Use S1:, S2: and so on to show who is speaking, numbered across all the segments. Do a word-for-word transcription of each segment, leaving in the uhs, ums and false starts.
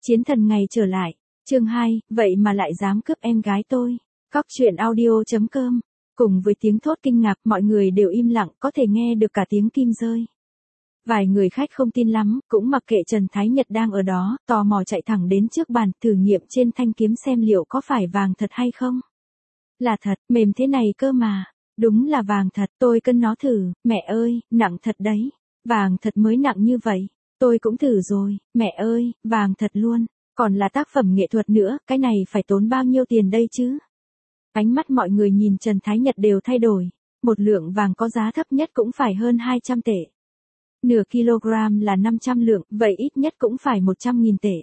S1: Chiến thần ngày trở lại. Chương hai, vậy mà lại dám cướp em gái tôi. Cóc truyện audio chấm com. Cùng với tiếng thốt kinh ngạc, mọi người đều im lặng, có thể nghe được cả tiếng kim rơi. Vài người khách không tin lắm, cũng mặc kệ Trần Thái Nhật đang ở đó, tò mò chạy thẳng đến trước bàn, thử nghiệm trên thanh kiếm xem liệu có phải vàng thật hay không. Là thật, mềm thế này cơ mà. Đúng là vàng thật, tôi cân nó thử, mẹ ơi, nặng thật đấy. Vàng thật mới nặng như vậy. Tôi cũng thử rồi, mẹ ơi, vàng thật luôn. Còn là tác phẩm nghệ thuật nữa, cái này phải tốn bao nhiêu tiền đây chứ? Ánh mắt mọi người nhìn Trần Thái Nhật đều thay đổi. Một lượng vàng có giá thấp nhất cũng phải hơn hai trăm tệ. Nửa kg là năm trăm lượng, vậy ít nhất cũng phải một trăm nghìn tệ.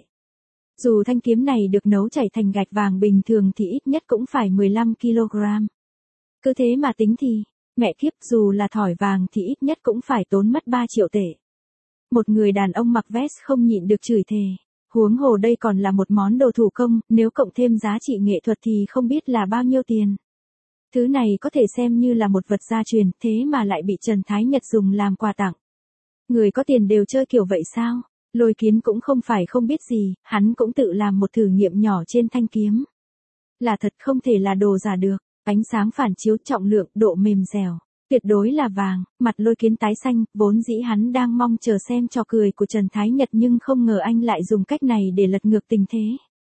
S1: Dù thanh kiếm này được nấu chảy thành gạch vàng bình thường thì ít nhất cũng phải mười lăm ki lô gam. Cứ thế mà tính thì, mẹ kiếp, dù là thỏi vàng thì ít nhất cũng phải tốn mất ba triệu tệ. Một người đàn ông mặc vest không nhịn được chửi thề. Huống hồ đây còn là một món đồ thủ công, nếu cộng thêm giá trị nghệ thuật thì không biết là bao nhiêu tiền. Thứ này có thể xem như là một vật gia truyền, thế mà lại bị Trần Thái Nhật dùng làm quà tặng. Người có tiền đều chơi kiểu vậy sao? Lôi Kiến cũng không phải không biết gì, hắn cũng tự làm một thử nghiệm nhỏ trên thanh kiếm. Là thật, không thể là đồ giả được, ánh sáng phản chiếu, trọng lượng, độ mềm dẻo, tuyệt đối là vàng. Mặt Lôi Kiến tái xanh, vốn dĩ hắn đang mong chờ xem trò cười của Trần Thái Nhật nhưng không ngờ anh lại dùng cách này để lật ngược tình thế.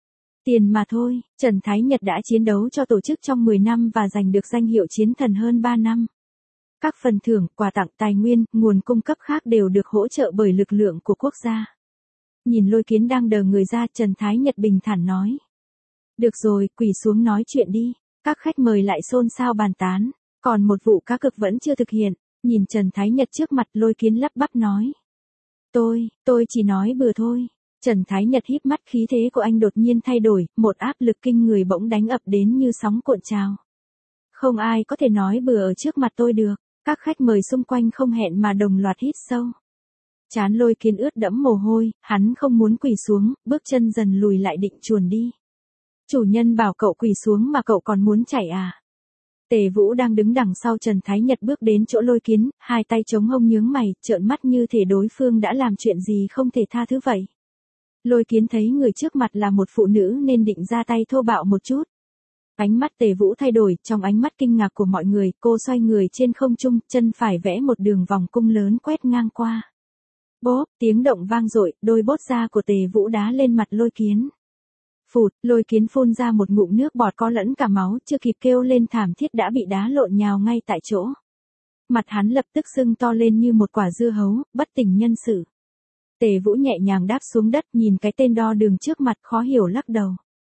S1: Tiền mà thôi, Trần Thái Nhật đã chiến đấu cho tổ chức trong mười năm và giành được danh hiệu chiến thần hơn ba năm. Các phần thưởng, quà tặng, tài nguyên, nguồn cung cấp khác đều được hỗ trợ bởi lực lượng của quốc gia. Nhìn Lôi Kiến đang đờ người ra, Trần Thái Nhật bình thản nói. Được rồi, quỳ xuống nói chuyện đi. Các khách mời lại xôn xao bàn tán. Còn một vụ cá cược vẫn chưa thực hiện. Nhìn Trần Thái Nhật trước mặt, Lôi Kiến lắp bắp nói. Tôi, tôi chỉ nói bừa thôi. Trần Thái Nhật híp mắt, khí thế của anh đột nhiên thay đổi, một áp lực kinh người bỗng đánh ập đến như sóng cuộn trào. Không ai có thể nói bừa ở trước mặt tôi được. Các khách mời xung quanh không hẹn mà đồng loạt hít sâu. Trán Lôi Kiến ướt đẫm mồ hôi, hắn không muốn quỳ xuống, bước chân dần lùi lại định chuồn đi. Chủ nhân bảo cậu quỳ xuống mà cậu còn muốn chạy à? Tề Vũ đang đứng đằng sau Trần Thái Nhật bước đến chỗ Lôi Kiến, hai tay chống hông nhướng mày, trợn mắt như thể đối phương đã làm chuyện gì không thể tha thứ vậy. Lôi Kiến thấy người trước mặt là một phụ nữ nên định ra tay thô bạo một chút. Ánh mắt Tề Vũ thay đổi, trong ánh mắt kinh ngạc của mọi người, cô xoay người trên không trung, chân phải vẽ một đường vòng cung lớn quét ngang qua. Bốp, tiếng động vang dội, đôi bốt da của Tề Vũ đá lên mặt Lôi Kiến. Phụt, Lôi Kiến phun ra một ngụm nước bọt có lẫn cả máu, chưa kịp kêu lên thảm thiết đã bị đá lộn nhào ngay tại chỗ. Mặt hắn lập tức sưng to lên như một quả dưa hấu, bất tỉnh nhân sự. Tề Vũ nhẹ nhàng đáp xuống đất, nhìn cái tên đo đường trước mặt, khó hiểu lắc đầu.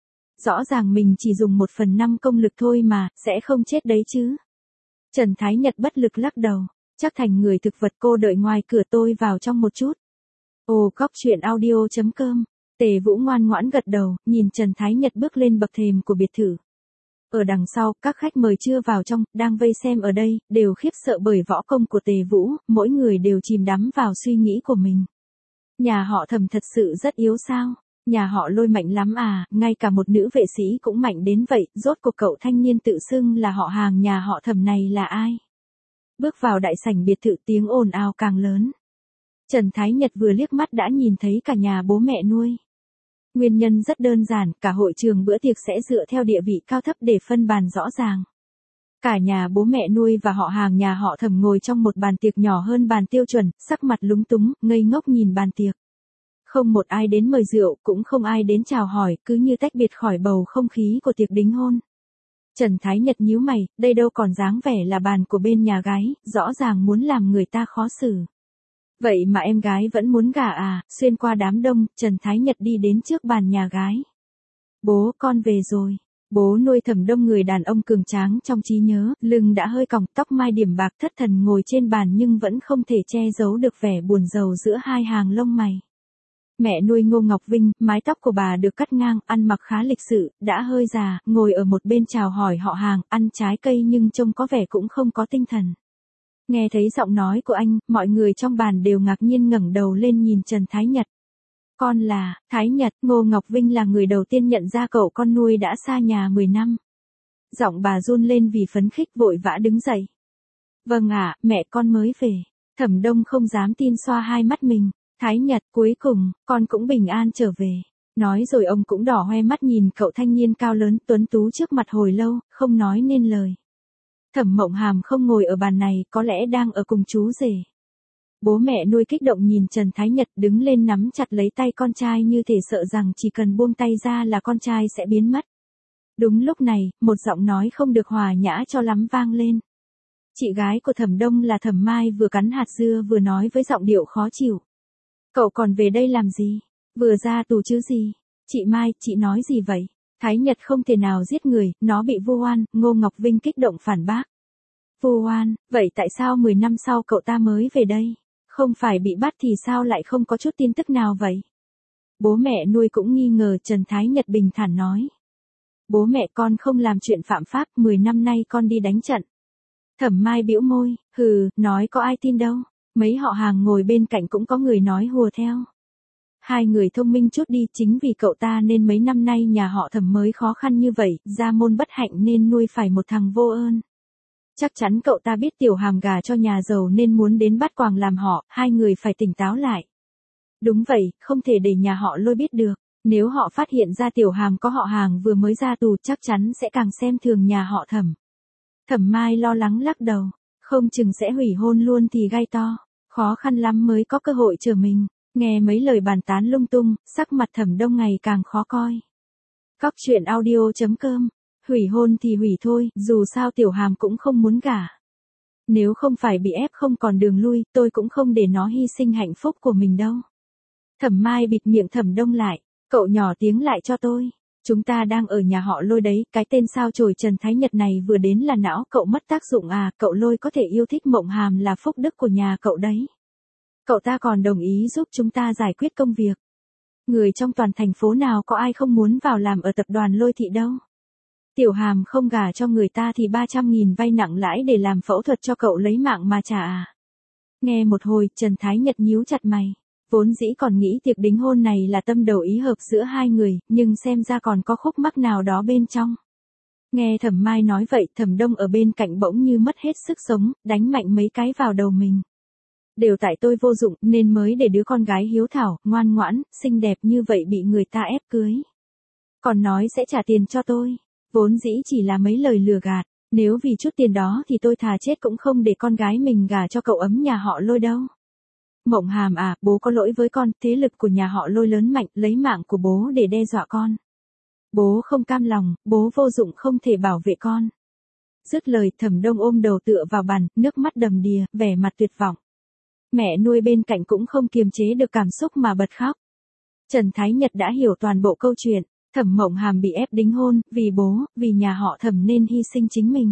S1: Rõ ràng mình chỉ dùng một phần năm công lực thôi mà, sẽ không chết đấy chứ. Trần Thái Nhật bất lực lắc đầu. Chắc thành người thực vật, cô đợi ngoài cửa, tôi vào trong một chút. Ồ, Cóc truyện audio chấm com. Tề Vũ ngoan ngoãn gật đầu, nhìn Trần Thái Nhật bước lên bậc thềm của biệt thự. Ở đằng sau, các khách mời chưa vào trong, đang vây xem ở đây, đều khiếp sợ bởi võ công của Tề Vũ, mỗi người đều chìm đắm vào suy nghĩ của mình. Nhà họ Thẩm thật sự rất yếu sao? Nhà họ Lôi mạnh lắm à, ngay cả một nữ vệ sĩ cũng mạnh đến vậy, rốt cuộc cậu thanh niên tự xưng là họ hàng nhà họ Thẩm này là ai? Bước vào đại sảnh biệt thự, tiếng ồn ào càng lớn. Trần Thái Nhật vừa liếc mắt đã nhìn thấy cả nhà bố mẹ nuôi. Nguyên nhân rất đơn giản, cả hội trường bữa tiệc sẽ dựa theo địa vị cao thấp để phân bàn rõ ràng. Cả nhà bố mẹ nuôi và họ hàng nhà họ Thẩm ngồi trong một bàn tiệc nhỏ hơn bàn tiêu chuẩn, sắc mặt lúng túng, ngây ngốc nhìn bàn tiệc. Không một ai đến mời rượu, cũng không ai đến chào hỏi, cứ như tách biệt khỏi bầu không khí của tiệc đính hôn. Trần Thái Nhật nhíu mày, đây đâu còn dáng vẻ là bàn của bên nhà gái, rõ ràng muốn làm người ta khó xử. Vậy mà em gái vẫn muốn gả à? Xuyên qua đám đông, Trần Thái Nhật đi đến trước bàn nhà gái. Bố, con về rồi. Bố nuôi Thẩm đông người đàn ông cường tráng trong trí nhớ, lưng đã hơi còng, tóc mai điểm bạc, thất thần ngồi trên bàn nhưng vẫn không thể che giấu được vẻ buồn rầu giữa hai hàng lông mày. Mẹ nuôi Ngô Ngọc Vinh, mái tóc của bà được cắt ngang, ăn mặc khá lịch sự, đã hơi già, ngồi ở một bên chào hỏi họ hàng, ăn trái cây nhưng trông có vẻ cũng không có tinh thần. Nghe thấy giọng nói của anh, mọi người trong bàn đều ngạc nhiên ngẩng đầu lên nhìn Trần Thái Nhật. Con là, Thái Nhật, Ngô Ngọc Vinh là người đầu tiên nhận ra cậu con nuôi đã xa nhà mười năm. Giọng bà run lên vì phấn khích, vội vã đứng dậy. Vâng ạ, mẹ con mới về. Thẩm Đông không dám tin xoa hai mắt mình. Thái Nhật, cuối cùng, con cũng bình an trở về. Nói rồi ông cũng đỏ hoe mắt nhìn cậu thanh niên cao lớn tuấn tú trước mặt hồi lâu, không nói nên lời. Thẩm Mộng Hàm không ngồi ở bàn này, có lẽ đang ở cùng chú rể. Bố mẹ nuôi kích động nhìn Trần Thái Nhật đứng lên nắm chặt lấy tay con trai như thể sợ rằng chỉ cần buông tay ra là con trai sẽ biến mất. Đúng lúc này, một giọng nói không được hòa nhã cho lắm vang lên. Chị gái của Thẩm Đông là Thẩm Mai vừa cắn hạt dưa vừa nói với giọng điệu khó chịu. Cậu còn về đây làm gì? Vừa ra tù chứ gì? Chị Mai, chị nói gì vậy? Thái Nhật không thể nào giết người, nó bị vu oan, Ngô Ngọc Vinh kích động phản bác. Vu oan, vậy tại sao mười năm sau cậu ta mới về đây? Không phải bị bắt thì sao lại không có chút tin tức nào vậy? Bố mẹ nuôi cũng nghi ngờ, Trần Thái Nhật bình thản nói. Bố mẹ con không làm chuyện phạm pháp, mười năm nay con đi đánh trận. Thẩm Mai bĩu môi, hừ, nói có ai tin đâu, mấy họ hàng ngồi bên cạnh cũng có người nói hùa theo. Hai người thông minh chút đi, chính vì cậu ta nên mấy năm nay nhà họ Thẩm mới khó khăn như vậy, gia môn bất hạnh nên nuôi phải một thằng vô ơn. Chắc chắn cậu ta biết Tiểu Hàm gả cho nhà giàu nên muốn đến bắt quàng làm họ, hai người phải tỉnh táo lại. Đúng vậy, không thể để nhà họ Lôi biết được, nếu họ phát hiện ra Tiểu Hàm có họ hàng vừa mới ra tù chắc chắn sẽ càng xem thường nhà họ Thẩm. Thẩm Mai lo lắng lắc đầu, không chừng sẽ hủy hôn luôn thì gai to, khó khăn lắm mới có cơ hội chờ mình. Nghe mấy lời bàn tán lung tung, sắc mặt Thẩm Đông ngày càng khó coi. Cóc truyện audio chấm com, hủy hôn thì hủy thôi, dù sao Tiểu Hàm cũng không muốn gả. Nếu không phải bị ép không còn đường lui, tôi cũng không để nó hy sinh hạnh phúc của mình đâu. Thẩm Mai bịt miệng Thẩm Đông lại, cậu nhỏ tiếng lại cho tôi. Chúng ta đang ở nhà họ Lôi đấy, cái tên sao chổi Trần Thái Nhật này vừa đến là não cậu mất tác dụng à, cậu Lôi có thể yêu thích Mộng Hàm là phúc đức của nhà cậu đấy. Cậu ta còn đồng ý giúp chúng ta giải quyết công việc. Người trong toàn thành phố nào có ai không muốn vào làm ở tập đoàn Lôi Thị đâu. Tiểu Hàm không gả cho người ta thì ba trăm nghìn vay nặng lãi để làm phẫu thuật cho cậu lấy mạng mà trả à. Nghe một hồi, Trần Thái Nhật nhíu chặt mày. Vốn dĩ còn nghĩ tiệc đính hôn này là tâm đầu ý hợp giữa hai người, nhưng xem ra còn có khúc mắc nào đó bên trong. Nghe Thẩm Mai nói vậy, Thẩm Đông ở bên cạnh bỗng như mất hết sức sống, đánh mạnh mấy cái vào đầu mình. Đều tại tôi vô dụng nên mới để đứa con gái hiếu thảo, ngoan ngoãn, xinh đẹp như vậy bị người ta ép cưới. Còn nói sẽ trả tiền cho tôi. Vốn dĩ chỉ là mấy lời lừa gạt. Nếu vì chút tiền đó thì tôi thà chết cũng không để con gái mình gả cho cậu ấm nhà họ Lôi đâu. Mộng Hàm à, bố có lỗi với con, thế lực của nhà họ Lôi lớn mạnh, lấy mạng của bố để đe dọa con. Bố không cam lòng, bố vô dụng không thể bảo vệ con. Dứt lời, Thẩm Đông ôm đầu tựa vào bàn, nước mắt đầm đìa, vẻ mặt tuyệt vọng. Mẹ nuôi bên cạnh cũng không kiềm chế được cảm xúc mà bật khóc. Trần Thái Nhật đã hiểu toàn bộ câu chuyện, Thẩm Mộng Hàm bị ép đính hôn, vì bố, vì nhà họ Thẩm nên hy sinh chính mình.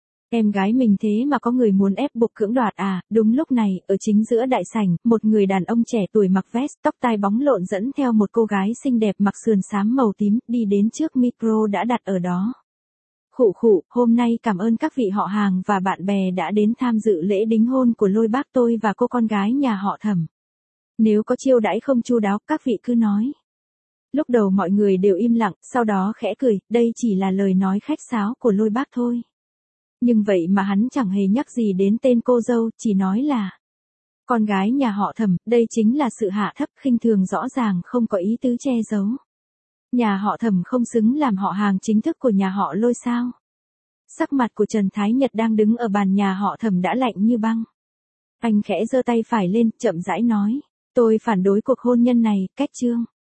S1: Em gái mình thế mà có người muốn ép buộc cưỡng đoạt à, đúng lúc này, ở chính giữa đại sảnh, một người đàn ông trẻ tuổi mặc vest, tóc tai bóng lộn dẫn theo một cô gái xinh đẹp mặc sườn xám màu tím, đi đến trước micro đã đặt ở đó. Khụ khụ, hôm nay cảm ơn các vị họ hàng và bạn bè đã đến tham dự lễ đính hôn của Lôi bác tôi và cô con gái nhà họ Thẩm. Nếu có chiêu đãi không chu đáo, các vị cứ nói. Lúc đầu mọi người đều im lặng, sau đó khẽ cười, đây chỉ là lời nói khách sáo của Lôi bác thôi. Nhưng vậy mà hắn chẳng hề nhắc gì đến tên cô dâu, chỉ nói là con gái nhà họ Thẩm, đây chính là sự hạ thấp khinh thường rõ ràng không có ý tứ che giấu. Nhà họ Thẩm không xứng làm họ hàng chính thức của nhà họ Lôi sao? Sắc mặt của Trần Thái Nhật đang đứng ở bàn nhà họ Thẩm đã lạnh như băng. Anh khẽ giơ tay phải lên, chậm rãi nói, tôi phản đối cuộc hôn nhân này, cách chương.